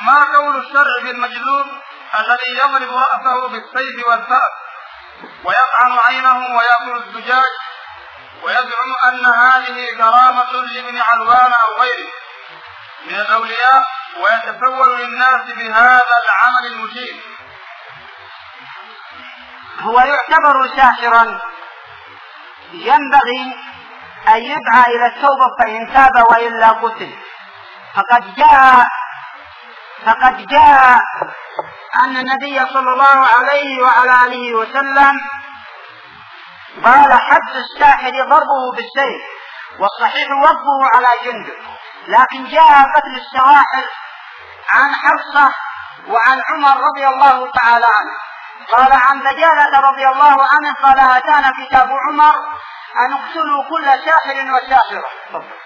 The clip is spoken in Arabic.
ما قول الشرع في المجذوب الذي يضرب رأسه بالسيف والفأس ويطعن عينه ويأكل الزجاج ويزعم أن هذه كرامة لابن علوان أو غيره من الأولياء ويتسول للناس بهذا العمل المشين؟ هو يعتبر ساحرا، ينبغي أن يدعى إلى التوبة فإن تاب وإلا قتل. فقد جاء أن النبي صلى الله عليه وعلى آله وسلم قال حد الساحر ضربه بالسيف، والصحيح وقفه على جنده. لكن جاء قتل السواحر عن حفصة وعن عمر رضي الله تعالى عنه. قال عن دجالة رضي الله عنه قال: أتانا كتاب عمر أن اقتلوا كل ساحر وساحرة.